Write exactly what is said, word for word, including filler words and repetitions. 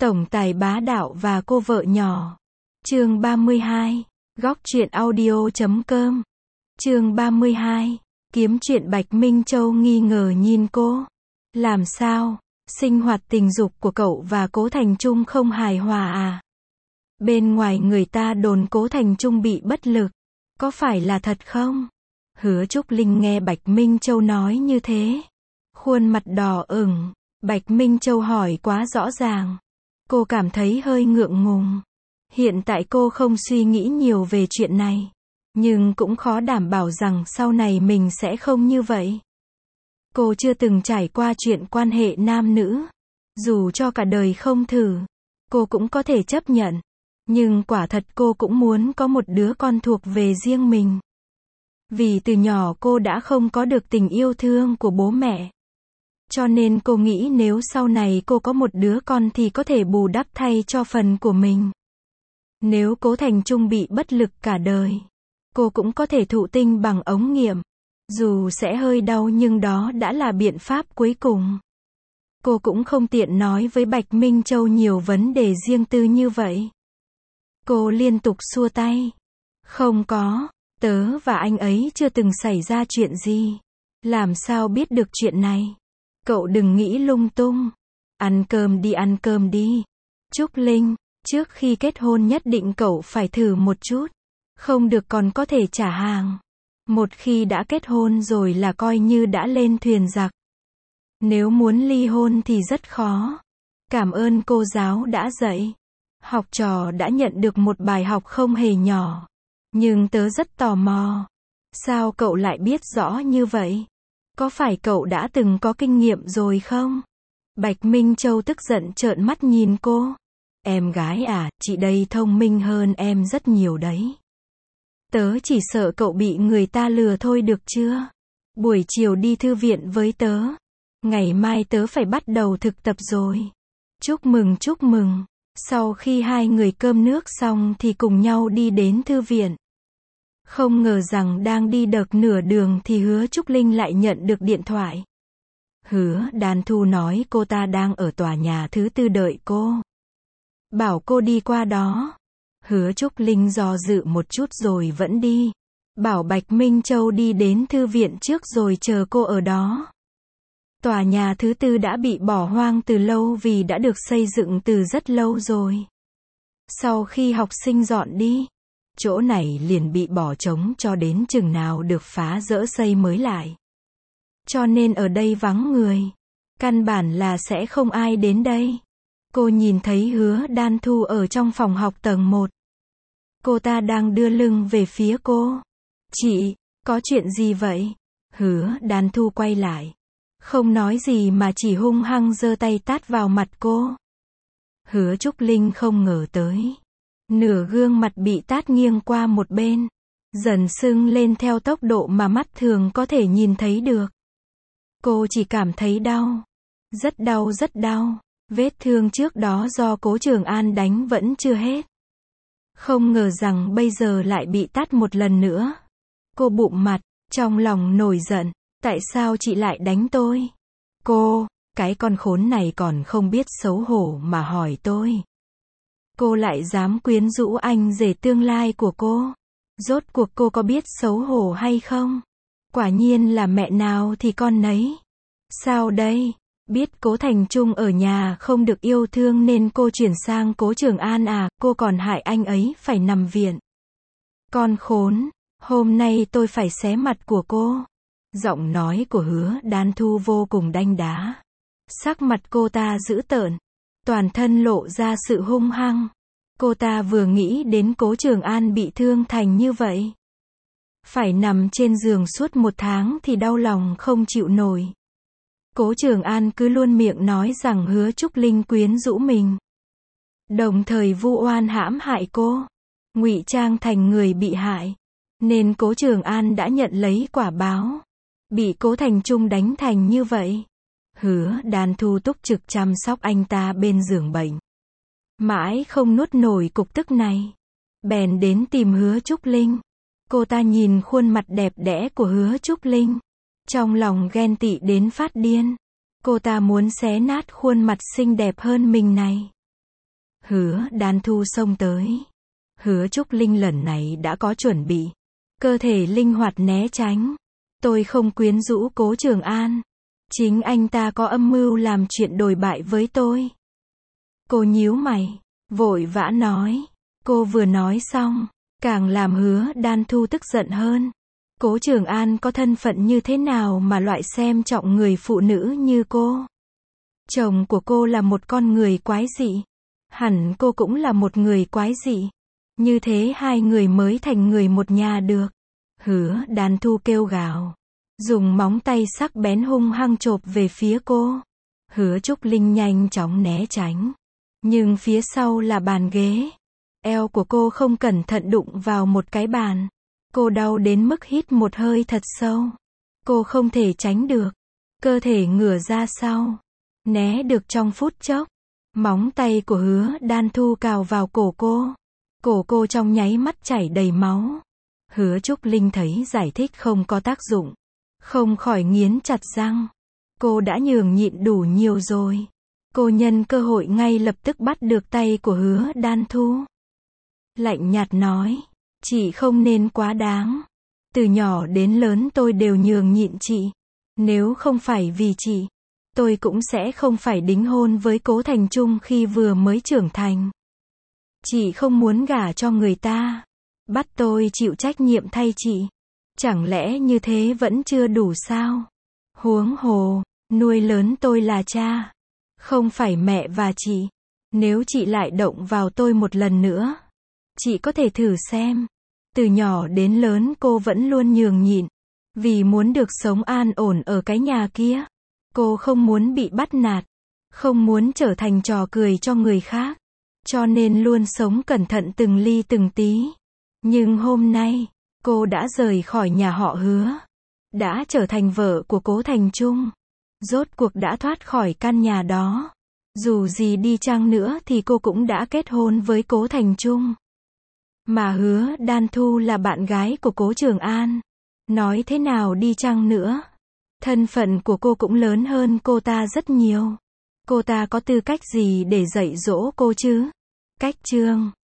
Tổng tài bá đạo và cô vợ nhỏ. Chương ba mươi hai. Góc truyện audio chấm com. Chương ba mươi hai. Kiếm chuyện Bạch Minh Châu nghi ngờ nhìn cô. Làm sao? Sinh hoạt tình dục của cậu và Cố Thành Trung không hài hòa à? Bên ngoài người ta đồn Cố Thành Trung bị bất lực. Có phải là thật không? Hứa Trúc Linh nghe Bạch Minh Châu nói như thế. Khuôn mặt đỏ ửng. Bạch Minh Châu hỏi quá rõ ràng. Cô cảm thấy hơi ngượng ngùng. Hiện tại cô không suy nghĩ nhiều về chuyện này. Nhưng cũng khó đảm bảo rằng sau này mình sẽ không như vậy. Cô chưa từng trải qua chuyện quan hệ nam nữ. Dù cho cả đời không thử, cô cũng có thể chấp nhận. Nhưng quả thật cô cũng muốn có một đứa con thuộc về riêng mình. Vì từ nhỏ cô đã không có được tình yêu thương của bố mẹ. Cho nên cô nghĩ nếu sau này cô có một đứa con thì có thể bù đắp thay cho phần của mình. Nếu Cố Thành Trung bị bất lực cả đời, cô cũng có thể thụ tinh bằng ống nghiệm. Dù sẽ hơi đau nhưng đó đã là biện pháp cuối cùng. Cô cũng không tiện nói với Bạch Minh Châu nhiều vấn đề riêng tư như vậy. Cô liên tục xua tay. Không có, tớ và anh ấy chưa từng xảy ra chuyện gì. Làm sao biết được chuyện này? Cậu đừng nghĩ lung tung. Ăn cơm đi, ăn cơm đi. Trúc Linh, trước khi kết hôn nhất định cậu phải thử một chút. Không được còn có thể trả hàng. Một khi đã kết hôn rồi là coi như đã lên thuyền giặc. Nếu muốn ly hôn thì rất khó. Cảm ơn cô giáo đã dạy. Học trò đã nhận được một bài học không hề nhỏ. Nhưng tớ rất tò mò. Sao cậu lại biết rõ như vậy? Có phải cậu đã từng có kinh nghiệm rồi không? Bạch Minh Châu tức giận trợn mắt nhìn cô. Em gái à, chị đây thông minh hơn em rất nhiều đấy. Tớ chỉ sợ cậu bị người ta lừa thôi được chưa? Buổi chiều đi thư viện với tớ. Ngày mai tớ phải bắt đầu thực tập rồi. Chúc mừng chúc mừng. Sau khi hai người cơm nước xong thì cùng nhau đi đến thư viện. Không ngờ rằng đang đi được nửa đường thì Hứa Trúc Linh lại nhận được điện thoại. Hứa Đan Thu nói cô ta đang ở tòa nhà thứ tư đợi cô. Bảo cô đi qua đó. Hứa Trúc Linh do dự một chút rồi vẫn đi. Bảo Bạch Minh Châu đi đến thư viện trước rồi chờ cô ở đó. Tòa nhà thứ tư đã bị bỏ hoang từ lâu vì đã được xây dựng từ rất lâu rồi. Sau khi học sinh dọn đi, chỗ này liền bị bỏ trống cho đến chừng nào được phá dỡ xây mới lại. Cho nên ở đây vắng người. Căn bản là sẽ không ai đến đây. Cô nhìn thấy Hứa Đan Thu ở trong phòng học tầng một. Cô ta đang đưa lưng về phía cô. Chị, có chuyện gì vậy? Hứa Đan Thu quay lại. Không nói gì mà chỉ hung hăng giơ tay tát vào mặt cô. Hứa Trúc Linh không ngờ tới. Nửa gương mặt bị tát nghiêng qua một bên. Dần sưng lên theo tốc độ mà mắt thường có thể nhìn thấy được. Cô chỉ cảm thấy đau. Rất đau rất đau. Vết thương trước đó do Cố Trường An đánh vẫn chưa hết. Không ngờ rằng bây giờ lại bị tát một lần nữa. Cô bụm mặt, trong lòng nổi giận. Tại sao chị lại đánh tôi? Cô, cái con khốn này còn không biết xấu hổ mà hỏi tôi. Cô lại dám quyến rũ anh rể tương lai của cô. Rốt cuộc cô có biết xấu hổ hay không? Quả nhiên là mẹ nào thì con nấy. Sao đây? Biết Cố Thành Trung ở nhà không được yêu thương nên cô chuyển sang Cố Trường An à, cô còn hại anh ấy phải nằm viện. Con khốn, hôm nay tôi phải xé mặt của cô. Giọng nói của Hứa Đan Thu vô cùng đanh đá. Sắc mặt cô ta dữ tợn. Toàn thân lộ ra sự hung hăng. Cô ta vừa nghĩ đến Cố Trường An bị thương thành như vậy. Phải nằm trên giường suốt một tháng thì đau lòng không chịu nổi. Cố Trường An cứ luôn miệng nói rằng Hứa Trúc Linh quyến rũ mình. Đồng thời vu oan hãm hại cô. Ngụy trang thành người bị hại. Nên Cố Trường An đã nhận lấy quả báo. Bị Cố Thành Trung đánh thành như vậy. Hứa Đan Thu túc trực chăm sóc anh ta bên giường bệnh. Mãi không nuốt nổi cục tức này. Bèn đến tìm Hứa Trúc Linh. Cô ta nhìn khuôn mặt đẹp đẽ của Hứa Trúc Linh. Trong lòng ghen tị đến phát điên. Cô ta muốn xé nát khuôn mặt xinh đẹp hơn mình này. Hứa Đan Thu xông tới. Hứa Trúc Linh lần này đã có chuẩn bị. Cơ thể linh hoạt né tránh. Tôi không quyến rũ Cố Trường An. Chính anh ta có âm mưu làm chuyện đồi bại với tôi. Cô nhíu mày, vội vã nói. Cô vừa nói xong, càng làm Hứa Đan Thu tức giận hơn. Cố Trường An có thân phận như thế nào mà loại xem trọng người phụ nữ như cô? Chồng của cô là một con người quái dị. Hẳn cô cũng là một người quái dị. Như thế hai người mới thành người một nhà được. Hứa Đan Thu kêu gào. Dùng móng tay sắc bén hung hăng chộp về phía cô. Hứa Trúc Linh nhanh chóng né tránh. Nhưng phía sau là bàn ghế. Eo của cô không cẩn thận đụng vào một cái bàn. Cô đau đến mức hít một hơi thật sâu. Cô không thể tránh được. Cơ thể ngửa ra sau. Né được trong phút chốc. Móng tay của Hứa Đan Thu cào vào cổ cô. Cổ cô trong nháy mắt chảy đầy máu. Hứa Trúc Linh thấy giải thích không có tác dụng. Không khỏi nghiến chặt răng. Cô đã nhường nhịn đủ nhiều rồi. Cô nhân cơ hội ngay lập tức bắt được tay của Hứa Đan Thu. Lạnh nhạt nói. Chị không nên quá đáng. Từ nhỏ đến lớn tôi đều nhường nhịn chị. Nếu không phải vì chị, tôi cũng sẽ không phải đính hôn với Cố Thành Trung khi vừa mới trưởng thành. Chị không muốn gả cho người ta. Bắt tôi chịu trách nhiệm thay chị. Chẳng lẽ như thế vẫn chưa đủ sao? Huống hồ, nuôi lớn tôi là cha. Không phải mẹ và chị. Nếu chị lại động vào tôi một lần nữa, chị có thể thử xem. Từ nhỏ đến lớn cô vẫn luôn nhường nhịn. Vì muốn được sống an ổn ở cái nhà kia. Cô không muốn bị bắt nạt. Không muốn trở thành trò cười cho người khác. Cho nên luôn sống cẩn thận từng ly từng tí. Nhưng hôm nay, cô đã rời khỏi nhà họ Hứa. Đã trở thành vợ của Cố Thành Trung. Rốt cuộc đã thoát khỏi căn nhà đó. Dù gì đi chăng nữa thì cô cũng đã kết hôn với Cố Thành Trung. Mà Hứa Đan Thu là bạn gái của Cố Trường An. Nói thế nào đi chăng nữa, thân phận của cô cũng lớn hơn cô ta rất nhiều. Cô ta có tư cách gì để dạy dỗ cô chứ? Cách chương